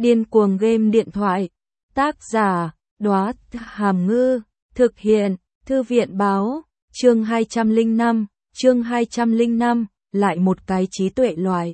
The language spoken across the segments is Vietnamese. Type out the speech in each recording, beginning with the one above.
Điên cuồng game điện thoại. Tác giả, Đóa Hàm Ngư. Thực hiện, Thư viện báo. Chương 205, lại một cái trí tuệ loại.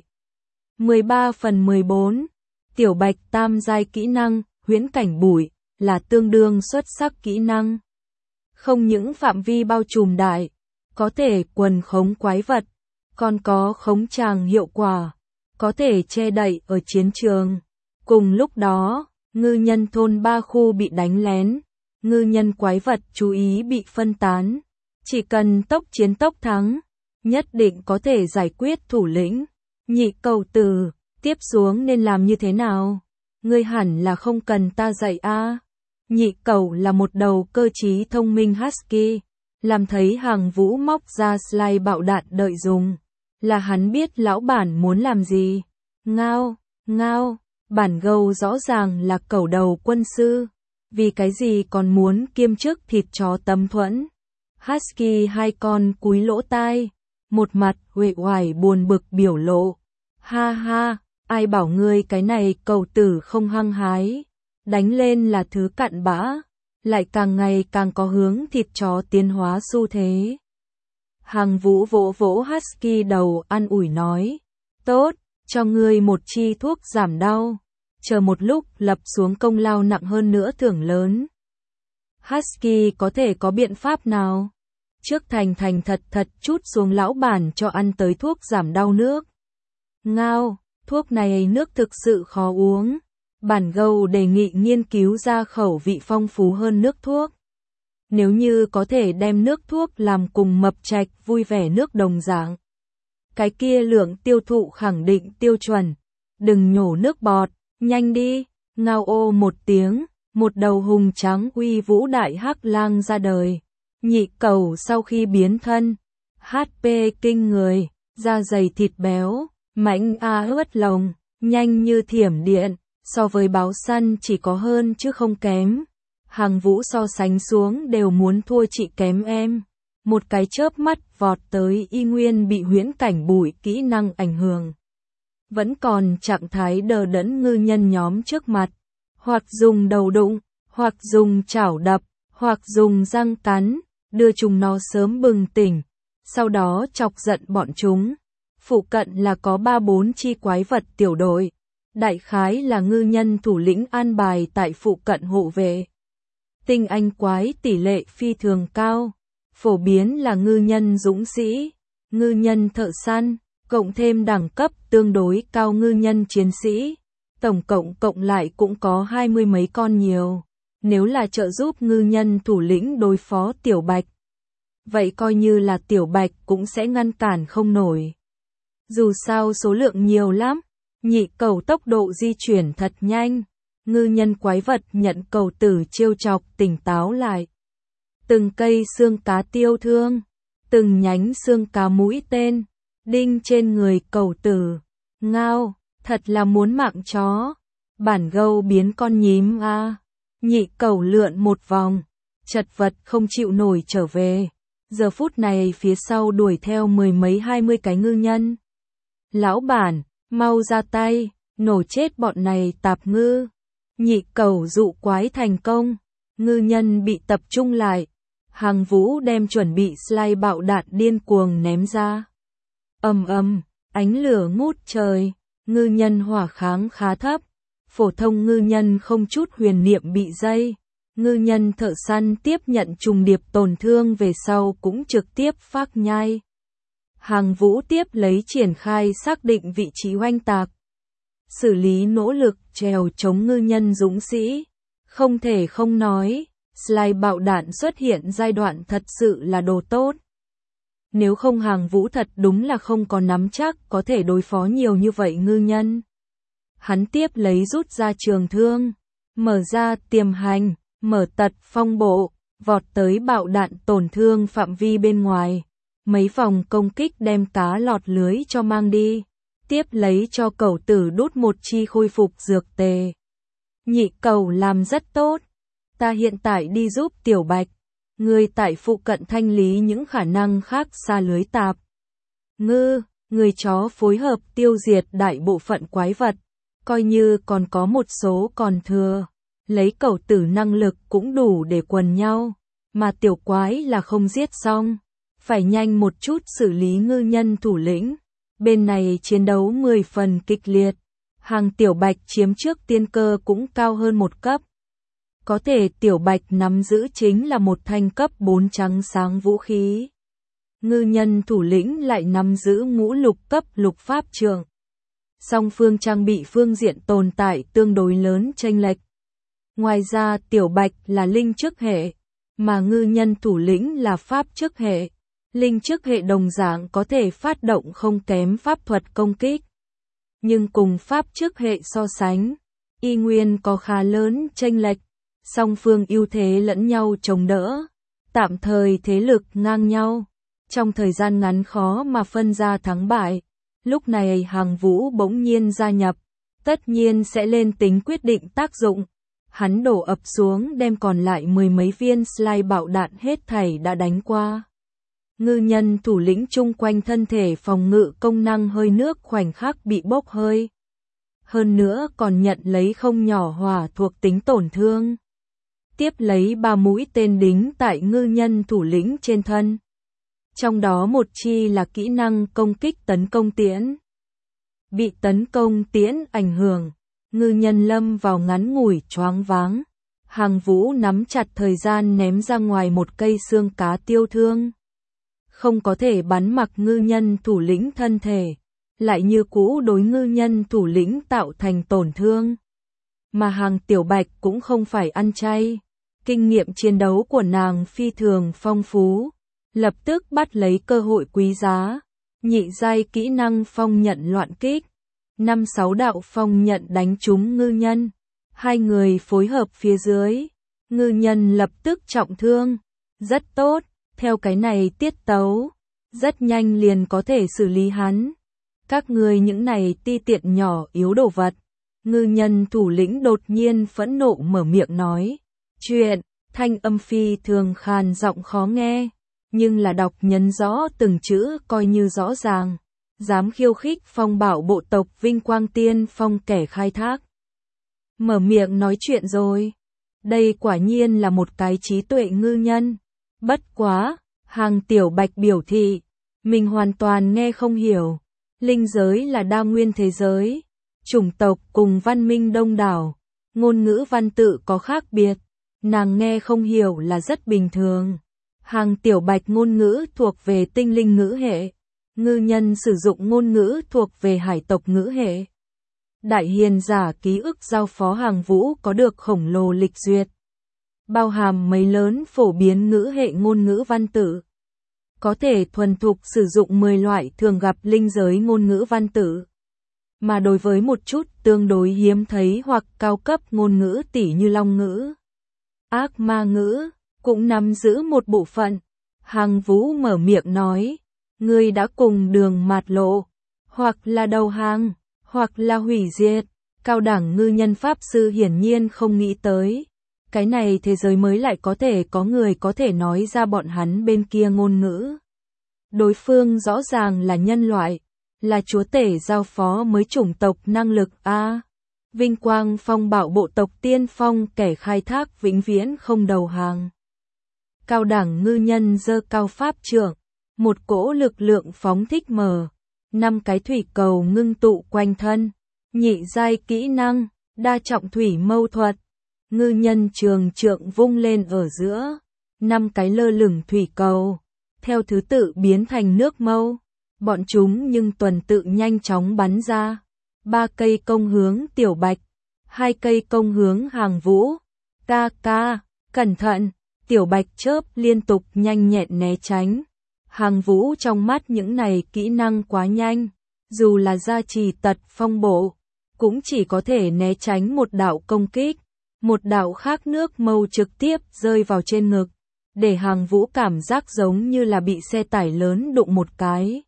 13/14. Tiểu Bạch tam giai kỹ năng, huyễn cảnh bụi, là tương đương xuất sắc kỹ năng. Không những phạm vi bao trùm đại, có thể quần khống quái vật, còn có khống tràng hiệu quả, có thể che đậy ở chiến trường. Cùng lúc đó, ngư nhân thôn 3 khu bị đánh lén, ngư nhân quái vật chú ý bị phân tán. Chỉ cần tốc chiến tốc thắng, nhất định có thể giải quyết thủ lĩnh. Nhị cầu tử, tiếp xuống nên làm như thế nào? Ngươi hẳn là không cần ta dạy a. Nhị cầu là một đầu cơ trí thông minh husky, làm thấy Hàng Vũ móc ra slide bạo đạn đợi dùng, là hắn biết lão bản muốn làm gì. Ngao, ngao, bản gâu rõ ràng là cẩu đầu quân sư, vì cái gì còn muốn kiêm chức thịt chó tấm thuẫn. Husky hai con cúi lỗ tai, một mặt uể oải buồn bực biểu lộ. Ha ha, ai bảo ngươi cái này cầu tử không hăng hái, đánh lên là thứ cặn bã, lại càng ngày càng có hướng thịt chó tiến hóa xu thế. Hàng Vũ vỗ vỗ Husky đầu an ủi nói, tốt, cho ngươi một chi thuốc giảm đau, chờ một lúc lập xuống công lao nặng hơn nữa thưởng lớn. Husky có thể có biện pháp nào? Trước thành thật chút xuống lão bản cho ăn tới thuốc giảm đau nước. Ngao, thuốc này nước thực sự khó uống. Bản gâu đề nghị nghiên cứu ra khẩu vị phong phú hơn nước thuốc. Nếu như có thể đem nước thuốc làm cùng mập trạch vui vẻ nước đồng dạng, cái kia lượng tiêu thụ khẳng định tiêu chuẩn. Đừng nhổ nước bọt, nhanh đi. Ngao ô một tiếng, một đầu hùng trắng uy vũ đại hắc lang ra đời. Nhị cầu sau khi biến thân, HP kinh người, da dày thịt béo, mãnh ướt lồng, nhanh như thiểm điện, so với báo săn chỉ có hơn chứ không kém. Hàng Vũ so sánh xuống đều muốn thua chị kém em. Một cái chớp mắt vọt tới y nguyên bị huyễn cảnh bụi kỹ năng ảnh hưởng. Vẫn còn trạng thái đờ đẫn ngư nhân nhóm trước mặt, hoặc dùng đầu đụng, hoặc dùng chảo đập, hoặc dùng răng cắn, đưa chúng nó sớm bừng tỉnh, sau đó chọc giận bọn chúng. Phụ cận là có 3-4 chi quái vật tiểu đội, đại khái là ngư nhân thủ lĩnh an bài tại phụ cận hộ vệ. Tinh anh quái tỷ lệ phi thường cao, phổ biến là ngư nhân dũng sĩ, ngư nhân thợ săn, cộng thêm đẳng cấp tương đối cao ngư nhân chiến sĩ, tổng cộng lại cũng có 20 mấy con nhiều. Nếu là trợ giúp ngư nhân thủ lĩnh đối phó Tiểu Bạch, vậy coi như là Tiểu Bạch cũng sẽ ngăn cản không nổi. Dù sao số lượng nhiều lắm, nhị cầu tốc độ di chuyển thật nhanh, ngư nhân quái vật nhận cầu tử trêu chọc tỉnh táo lại. Từng cây xương cá tiêu thương, từng nhánh xương cá mũi tên, đinh trên người cầu tử. Ngao, thật là muốn mạng chó. Bản gâu biến con nhím a. Nhị cầu lượn một vòng, chật vật không chịu nổi trở về. Giờ phút này phía sau đuổi theo 10 mấy 20 cái ngư nhân. Lão bản, mau ra tay, nổ chết bọn này tạp ngư. Nhị cầu dụ quái thành công, ngư nhân bị tập trung lại. Hàng Vũ đem chuẩn bị slide bạo đạn điên cuồng ném ra. Ánh lửa ngút trời, ngư nhân hỏa kháng khá thấp. Phổ thông ngư nhân không chút huyền niệm bị dây. Ngư nhân thợ săn tiếp nhận trùng điệp tổn thương về sau cũng trực tiếp phác nhai. Hàng Vũ tiếp lấy triển khai xác định vị trí oanh tạc. Xử lý nỗ lực trèo chống ngư nhân dũng sĩ. Không thể không nói, slide bạo đạn xuất hiện giai đoạn thật sự là đồ tốt. Nếu không Hàng Vũ thật đúng là không có nắm chắc có thể đối phó nhiều như vậy ngư nhân. Hắn tiếp lấy rút ra trường thương, mở ra tiềm hành, mở tật phong bộ, vọt tới bạo đạn tổn thương phạm vi bên ngoài. Mấy vòng công kích đem cá lọt lưới cho mang đi, tiếp lấy cho cẩu tử đút một chi khôi phục dược tề. Nhị cầu làm rất tốt, ta hiện tại đi giúp Tiểu Bạch, người tại phụ cận thanh lý những khả năng khác xa lưới tạp. Người chó phối hợp tiêu diệt đại bộ phận quái vật. coi như còn có một số còn thừa, lấy cẩu tử năng lực cũng đủ để quần nhau, mà tiểu quái là không giết xong, phải nhanh một chút xử lý ngư nhân thủ lĩnh. Bên này chiến đấu 10 phần kịch liệt, hàng tiểu bạch chiếm trước tiên cơ cũng cao hơn một cấp. Có thể tiểu bạch nắm giữ chính là một thanh cấp 4 trắng sáng vũ khí. Ngư nhân thủ lĩnh lại nắm giữ ngũ lục cấp lục pháp trượng. Song phương trang bị phương diện tồn tại tương đối lớn chênh lệch. Ngoài ra tiểu bạch là linh chức hệ, mà ngư nhân thủ lĩnh là pháp chức hệ. Linh chức hệ đồng dạng có thể phát động không kém pháp thuật công kích. Nhưng cùng pháp chức hệ so sánh, y nguyên có khá lớn chênh lệch, song phương ưu thế lẫn nhau chống đỡ, tạm thời thế lực ngang nhau. Trong thời gian ngắn khó mà phân ra thắng bại, lúc này Hàng Vũ bỗng nhiên gia nhập, tất nhiên sẽ lên tính quyết định tác dụng. Hắn đổ ập xuống đem còn lại 10 mấy viên slide bạo đạn hết thảy đã đánh qua. Ngư nhân thủ lĩnh chung quanh thân thể phòng ngự công năng hơi nước khoảnh khắc bị bốc hơi. Hơn nữa còn nhận lấy không nhỏ hỏa thuộc tính tổn thương. Tiếp lấy 3 mũi tên đính tại ngư nhân thủ lĩnh trên thân. Trong đó một chi là kỹ năng công kích tấn công tiễn. Bị tấn công tiễn ảnh hưởng, ngư nhân lâm vào ngắn ngủi choáng váng. Hàng Vũ nắm chặt thời gian ném ra ngoài một cây xương cá tiêu thương. Không có thể bắn mặc ngư nhân thủ lĩnh thân thể, lại như cũ đối ngư nhân thủ lĩnh tạo thành tổn thương. Mà hàng tiểu bạch cũng không phải ăn chay, kinh nghiệm chiến đấu của nàng phi thường phong phú, lập tức bắt lấy cơ hội quý giá, nhị giai kỹ năng phong nhận loạn kích, 5-6 đạo phong nhận đánh trúng ngư nhân, hai người phối hợp phía dưới, ngư nhân lập tức trọng thương, rất tốt. Theo cái này tiết tấu, rất nhanh liền có thể xử lý hắn. Các ngươi những này ti tiện nhỏ yếu đồ vật. Ngư nhân thủ lĩnh đột nhiên phẫn nộ mở miệng nói. Chuyện, thanh âm phi thường khàn giọng khó nghe, nhưng là đọc nhấn rõ từng chữ coi như rõ ràng. Dám khiêu khích phong bảo bộ tộc Vinh Quang Tiên Phong kẻ khai thác. Mở miệng nói chuyện rồi. Đây quả nhiên là một cái trí tuệ ngư nhân. Bất quá, hàng tiểu bạch biểu thị, mình hoàn toàn nghe không hiểu. Linh giới là đa nguyên thế giới, chủng tộc cùng văn minh đông đảo, ngôn ngữ văn tự có khác biệt, nàng nghe không hiểu là rất bình thường. Hàng tiểu bạch ngôn ngữ thuộc về tinh linh ngữ hệ, ngư nhân sử dụng ngôn ngữ thuộc về hải tộc ngữ hệ. Đại hiền giả ký ức giao phó Hàng Vũ có được khổng lồ lịch duyệt, bao hàm mấy lớn phổ biến ngữ hệ ngôn ngữ văn tự. Có thể thuần thục sử dụng 10 loại thường gặp linh giới ngôn ngữ văn tự. Mà đối với một chút tương đối hiếm thấy hoặc cao cấp ngôn ngữ tỉ như long ngữ, ác ma ngữ, cũng nắm giữ một bộ phận. Hàng Vũ mở miệng nói, ngươi đã cùng đường mạt lộ, hoặc là đầu hàng, hoặc là hủy diệt. Cao đẳng ngư nhân pháp sư hiển nhiên không nghĩ tới. Cái này thế giới mới lại có thể có người có thể nói ra bọn hắn bên kia ngôn ngữ. Đối phương rõ ràng là nhân loại, là chúa tể giao phó mới chủng tộc năng lực a. Vinh quang phong bảo bộ tộc tiên phong kẻ khai thác vĩnh viễn không đầu hàng. Cao đẳng ngư nhân giơ cao pháp trượng, một cỗ lực lượng phóng thích mở, 5 cái thủy cầu ngưng tụ quanh thân, nhị giai kỹ năng, đa trọng thủy mâu thuật. Ngư nhân trường trượng vung lên ở giữa, 5 cái lơ lửng thủy cầu, theo thứ tự biến thành nước mâu, bọn chúng nhưng tuần tự nhanh chóng bắn ra. 3 cây công hướng tiểu bạch, 2 cây công hướng Hàng Vũ. Ca ca, cẩn thận, tiểu bạch chớp liên tục nhanh nhẹn né tránh. Hàng Vũ trong mắt những này kỹ năng quá nhanh, dù là gia trì tật phong bộ, cũng chỉ có thể né tránh một đạo công kích. Một đạo khác nước mâu trực tiếp rơi vào trên ngực, để Hàng Vũ cảm giác giống như là bị xe tải lớn đụng một cái.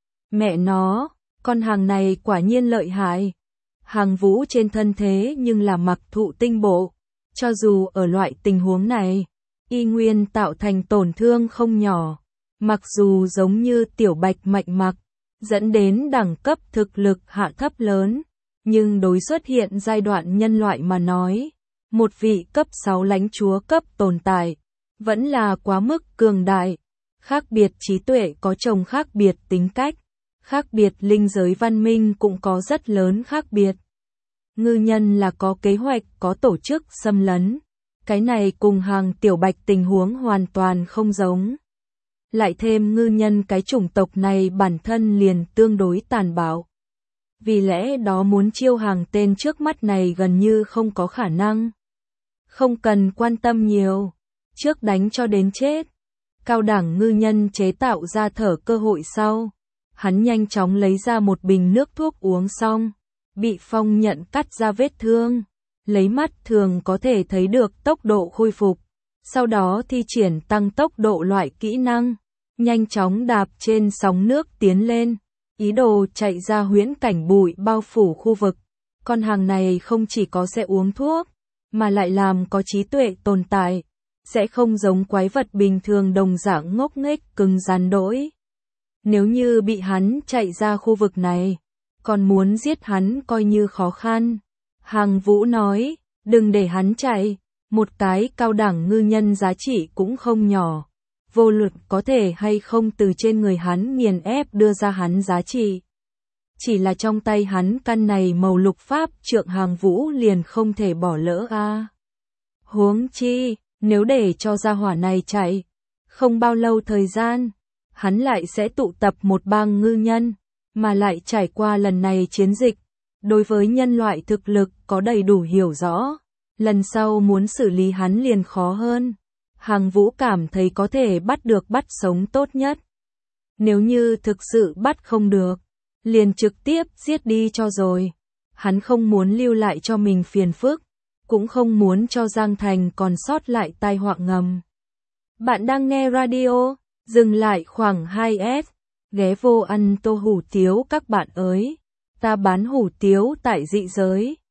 Mẹ nó, con hàng này quả nhiên lợi hại. Hàng Vũ trên thân thế nhưng là mặc thụ tinh bộ, cho dù ở loại tình huống này, y nguyên tạo thành tổn thương không nhỏ. Mặc dù giống như tiểu bạch mạnh mặc, dẫn đến đẳng cấp thực lực hạ thấp lớn, Nhưng đối xuất hiện giai đoạn nhân loại mà nói, một vị cấp 6 lãnh chúa cấp tồn tại, vẫn là quá mức cường đại. Khác biệt trí tuệ có chồng khác biệt tính cách, khác biệt linh giới văn minh cũng có rất lớn khác biệt. Ngư nhân là có kế hoạch, có tổ chức xâm lấn. Cái này cùng hàng tiểu bạch tình huống hoàn toàn không giống. Lại thêm ngư nhân cái chủng tộc này bản thân liền tương đối tàn bạo. Vì lẽ đó muốn chiêu hàng tên trước mắt này gần như không có khả năng. Không cần quan tâm nhiều, trước đánh cho đến chết. Cao đẳng ngư nhân chế tạo ra thở cơ hội sau. Hắn nhanh chóng lấy ra một bình nước thuốc uống xong. Bị phong nhận cắt ra vết thương. Lấy mắt thường có thể thấy được tốc độ khôi phục. Sau đó thi triển tăng tốc độ loại kỹ năng. Nhanh chóng đạp trên sóng nước tiến lên. Ý đồ chạy ra huyễn cảnh bụi bao phủ khu vực. Con hàng này không chỉ có sẽ uống thuốc, mà lại làm có trí tuệ tồn tại. Sẽ không giống quái vật bình thường đồng dạng ngốc nghếch cứng rắn đỗi. Nếu như bị hắn chạy ra khu vực này, còn muốn giết hắn coi như khó khăn. Hàng Vũ nói, đừng để hắn chạy, một cái cao đẳng ngư nhân giá trị cũng không nhỏ. Vô luận có thể hay không từ trên người hắn nghiền ép đưa ra hắn giá trị. Chỉ là trong tay hắn căn này màu lục pháp trượng Hàng Vũ liền không thể bỏ lỡ a. Huống chi, nếu để cho gia hỏa này chạy, không bao lâu thời gian, hắn lại sẽ tụ tập một bang ngư nhân, mà lại trải qua lần này chiến dịch. Đối với nhân loại thực lực có đầy đủ hiểu rõ, lần sau muốn xử lý hắn liền khó hơn. Hàng Vũ cảm thấy có thể bắt được bắt sống tốt nhất. Nếu như thực sự bắt không được, liền trực tiếp giết đi cho rồi. Hắn không muốn lưu lại cho mình phiền phức, cũng không muốn cho Giang Thành còn sót lại tai họa ngầm. Bạn đang nghe radio, dừng lại khoảng 2S, ghé vô ăn tô hủ tiếu các bạn ơi. Ta bán hủ tiếu tại dị giới.